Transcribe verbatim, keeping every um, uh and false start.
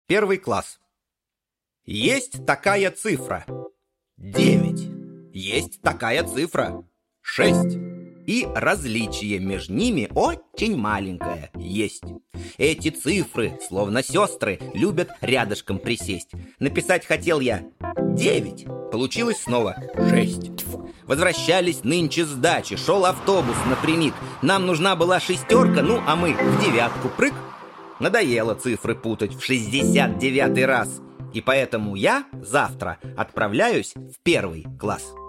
Первый класс. Есть такая цифра девять. Есть такая цифра шесть. И различие между ними очень маленькое есть. Эти цифры, словно сестры, любят рядышком присесть. Написать хотел я девять, получилось снова шесть. Возвращались нынче с дачи, шел автобус напрямик. Нам нужна была шестерка, ну а мы в девятку прыг. Надоело цифры путать в шестьдесят девятый раз. И поэтому я завтра отправляюсь в первый класс.